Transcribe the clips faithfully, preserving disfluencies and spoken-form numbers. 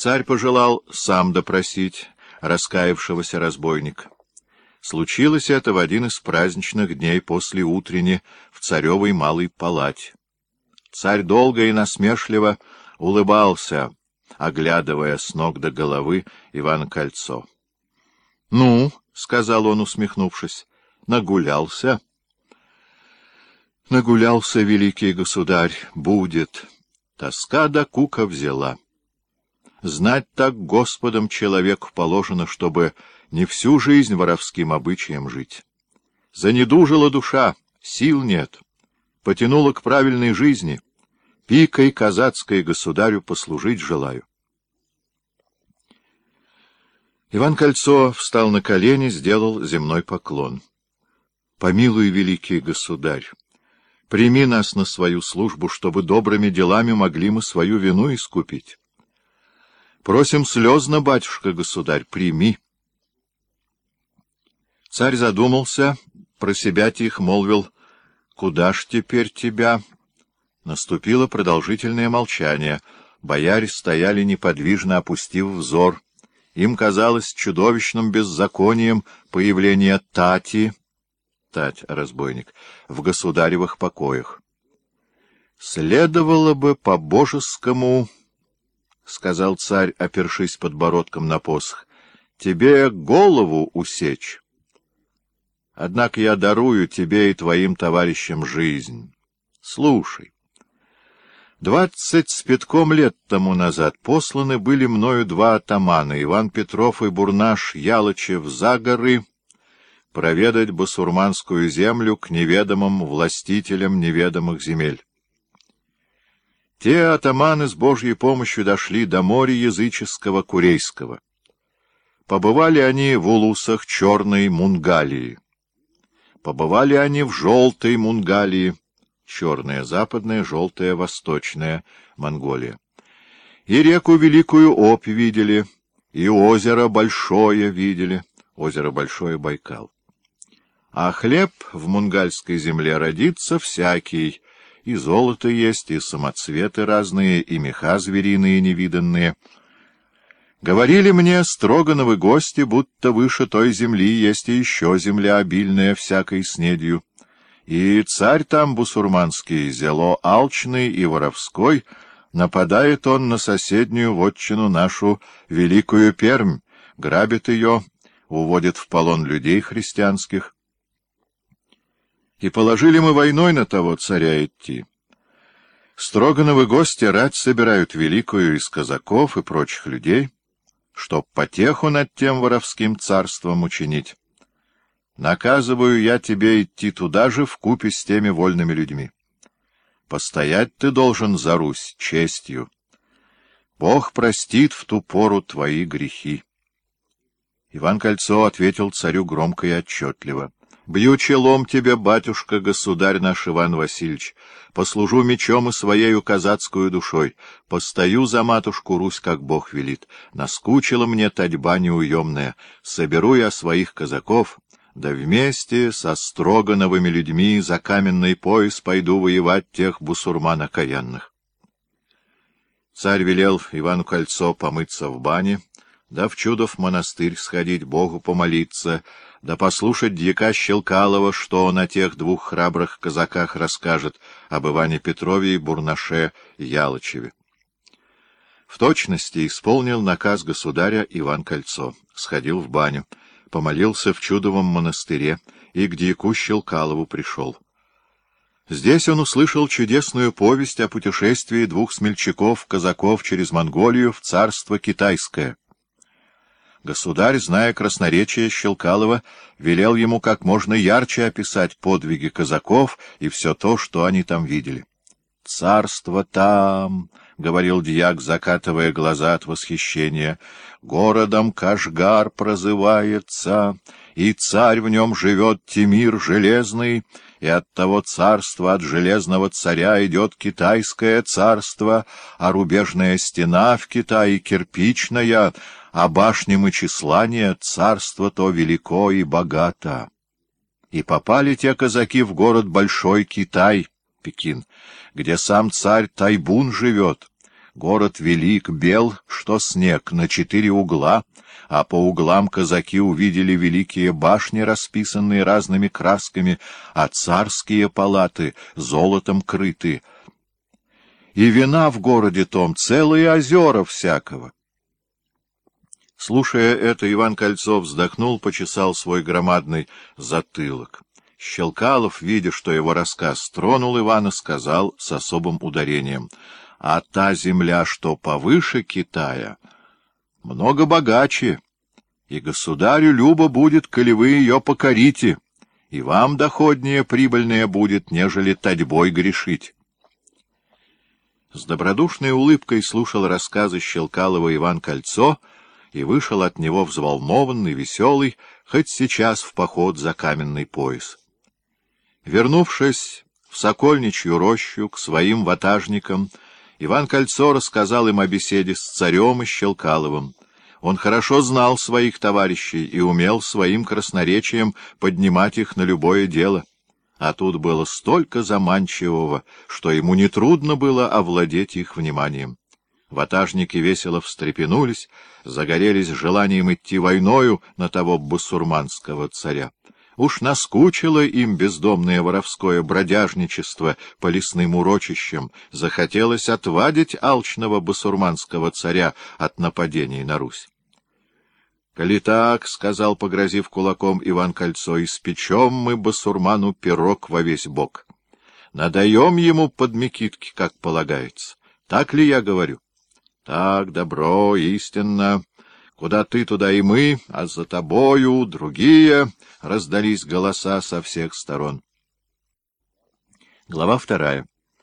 Царь пожелал сам допросить раскаявшегося разбойника. Случилось это в один из праздничных дней после утренни в царевой малой палате. Царь долго и насмешливо улыбался, оглядывая с ног до головы Ивана Кольцо. — Ну, — сказал он, усмехнувшись, — нагулялся? — Нагулялся, великий государь, будет. Тоска до кука взяла. Знать так Господом человеку положено, чтобы не всю жизнь воровским обычаем жить. Занедужила душа, сил нет, потянула к правильной жизни. Пикой казацкой государю послужить желаю. Иван Кольцо встал на колени, сделал земной поклон. — Помилуй, великий государь, прими нас на свою службу, чтобы добрыми делами могли мы свою вину искупить. Просим слезно, батюшка-государь, прими. Царь задумался, про себя тихо молвил: «Куда ж теперь тебя?» Наступило продолжительное молчание. Бояре стояли неподвижно, опустив взор. Им казалось чудовищным беззаконием появление Тати, Тать, разбойник, в государевых покоях. «Следовало бы по-божескому, — сказал царь, опершись подбородком на посох, — тебе голову усечь. Однако я дарую тебе и твоим товарищам жизнь. Слушай. Двадцать с пятком лет тому назад посланы были мною два атамана, Иван Петров и Бурнаш Ялычев, за горы проведать басурманскую землю к неведомым властителям неведомых земель. Те атаманы с Божьей помощью дошли до моря языческого Курейского. Побывали они в улусах Черной Мунгалии. Побывали они в Желтой Мунгалии, черная западная, желтая восточная Монголия. И реку Великую Обь видели, и озеро Большое видели, озеро Большое Байкал. А хлеб в мунгальской земле родится всякий, и золото есть, и самоцветы разные, и меха звериные невиданные. Говорили мне Строгановы гости, будто выше той земли есть и еще земля, обильная всякой снедью. И царь там бусурманский, зело алчный и воровской, нападает он на соседнюю вотчину нашу Великую Пермь, грабит ее, уводит в полон людей христианских. И положили мы войной на того царя идти. Строгановы гости рать собирают великую из казаков и прочих людей, чтоб потеху над тем воровским царством учинить. Наказываю я тебе идти туда же вкупе с теми вольными людьми. Постоять ты должен за Русь честью. Бог простит в ту пору твои грехи. Иван Кольцо ответил царю громко и отчетливо: «Бью челом тебе, батюшка, государь наш Иван Васильевич, послужу мечом и своею казацкую душой, постою за матушку Русь, как Бог велит. Наскучила мне татьба неуемная, соберу я своих казаков, да вместе со Строгановыми людьми за каменный пояс пойду воевать тех бусурман окаянных». Царь велел Ивану Кольцо помыться в бане, да в Чудов монастырь сходить, Богу помолиться, да послушать дьяка Щелкалова, что он о тех двух храбрых казаках расскажет, об Иване Петрове и Бурнаше Ялычеве. В точности исполнил наказ государя Иван Кольцо, сходил в баню, помолился в Чудовом монастыре и к дьяку Щелкалову пришел. Здесь он услышал чудесную повесть о путешествии двух смельчаков-казаков через Монголию в царство китайское. Государь, зная красноречие Щелкалова, велел ему как можно ярче описать подвиги казаков и все то, что они там видели. «Царство там, — говорил дьяк, закатывая глаза от восхищения, — городом Кашгар прозывается, и царь в нем живет Тимир Железный, и от того царства, от железного царя идет китайское царство, а рубежная стена в Китае кирпичная, а башня мычеслания царство то велико и богато. И попали те казаки в город Большой Китай, Пекин, где сам царь Тайбун живет, Город велик, бел, что снег, на четыре угла, а по углам казаки увидели великие башни, расписанные разными красками, а царские палаты золотом крыты. И вина в городе том целые озера всякого. Слушая это, Иван Кольцов вздохнул, почесал свой громадный затылок. Щелкалов, видя, что его рассказ тронул Ивана, сказал с особым ударением: «А та земля, что повыше Китая, много богаче, и государю любо будет, коли вы ее покорите, и вам доходнее прибыльнее будет, нежели татьбой грешить». С добродушной улыбкой слушал рассказы Щелкалова Иван Кольцо и вышел от него взволнованный, веселый, хоть сейчас в поход за каменный пояс. Вернувшись в Сокольничью рощу к своим ватажникам, Иван Кольцо рассказал им о беседе с царем и Щелкаловым. Он хорошо знал своих товарищей и умел своим красноречием поднимать их на любое дело. А тут было столько заманчивого, что ему нетрудно было овладеть их вниманием. Ватажники весело встрепенулись, загорелись желанием идти войною на того басурманского царя. Уж наскучило им бездомное воровское бродяжничество по лесным урочищам, захотелось отвадить алчного басурманского царя от нападений на Русь. — Коли так, — сказал, погрозив кулаком Иван Кольцо, — испечем мы басурману пирог во весь бок. Надаем ему под мекитки, как полагается. Так ли я говорю? — Так, добро, истинно. Куда ты, туда и мы, а за тобою другие, — раздались голоса со всех сторон. Глава вторая.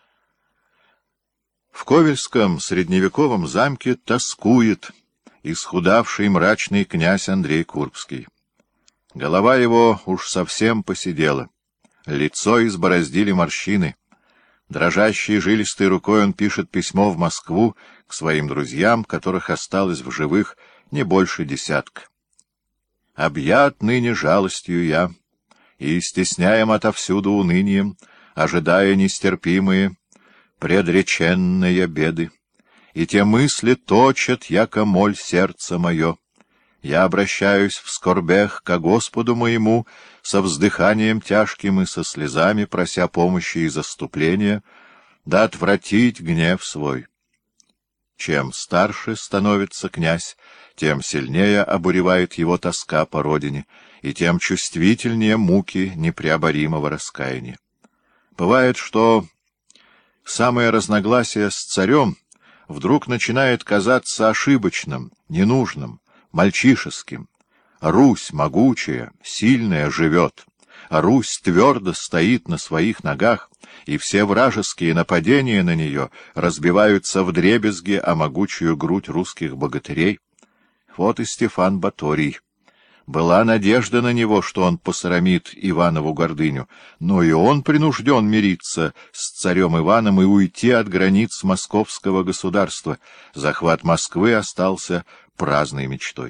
В Ковельском средневековом замке тоскует исхудавший мрачный князь Андрей Курбский. Голова его уж совсем поседела, лицо избороздили морщины. Дрожащей жилистой рукой он пишет письмо в Москву к своим друзьям, которых осталось в живых не больше десятка. «Объят ныне жалостью я, и стесняем отовсюду унынием, ожидая нестерпимые, предреченные беды. И те мысли точат, яко моль сердце мое. Я обращаюсь в скорбях ко Господу моему, со вздыханием тяжким и со слезами, прося помощи и заступления, да отвратить гнев свой. Чем старше становится князь, тем сильнее обуревает его тоска по родине, и тем чувствительнее муки непреоборимого раскаяния. Бывает, что самое разногласие с царем вдруг начинает казаться ошибочным, ненужным, мальчишеским. Русь могучая, сильная живет, Русь твердо стоит на своих ногах, и все вражеские нападения на нее разбиваются вдребезги о могучую грудь русских богатырей. Вот и Стефан Баторий. Была надежда на него, что он посрамит Иванову гордыню, но и он принужден мириться с царем Иваном и уйти от границ московского государства. Захват Москвы остался праздной мечтой.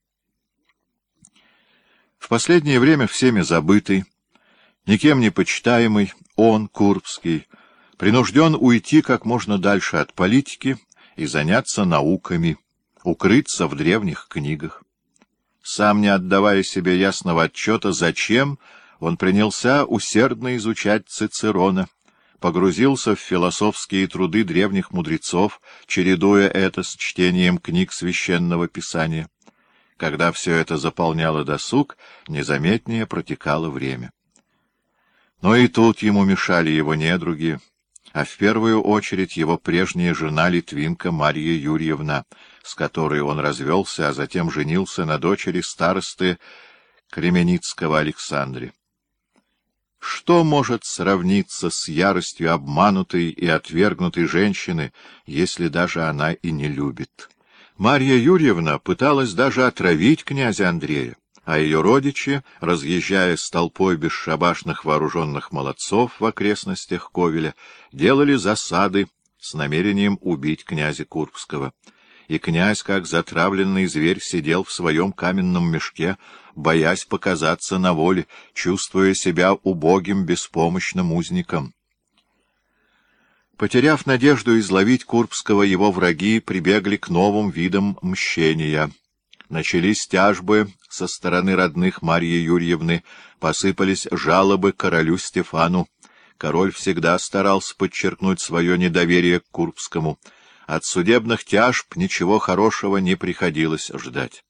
В последнее время всеми забытый, никем не почитаемый, он, Курбский, принужден уйти как можно дальше от политики и заняться науками, укрыться в древних книгах. Сам не отдавая себе ясного отчета, зачем, он принялся усердно изучать Цицерона, погрузился в философские труды древних мудрецов, чередуя это с чтением книг Священного Писания. Когда все это заполняло досуг, незаметнее протекало время. Но и тут ему мешали его недруги, а в первую очередь его прежняя жена Литвинка Марья Юрьевна, с которой он развелся, а затем женился на дочери старосты Кременицкого Александре. Что может сравниться с яростью обманутой и отвергнутой женщины, если даже она и не любит? Марья Юрьевна пыталась даже отравить князя Андрея, а ее родичи, разъезжая с толпой бесшабашных вооруженных молодцов в окрестностях Ковеля, делали засады с намерением убить князя Курбского. И князь, как затравленный зверь, сидел в своем каменном мешке, боясь показаться на воле, чувствуя себя убогим, беспомощным узником. Потеряв надежду изловить Курбского, его враги прибегли к новым видам мщения. Начались тяжбы со стороны родных Марьи Юрьевны, посыпались жалобы королю Стефану. Король всегда старался подчеркнуть свое недоверие к Курбскому. От судебных тяжб ничего хорошего не приходилось ждать.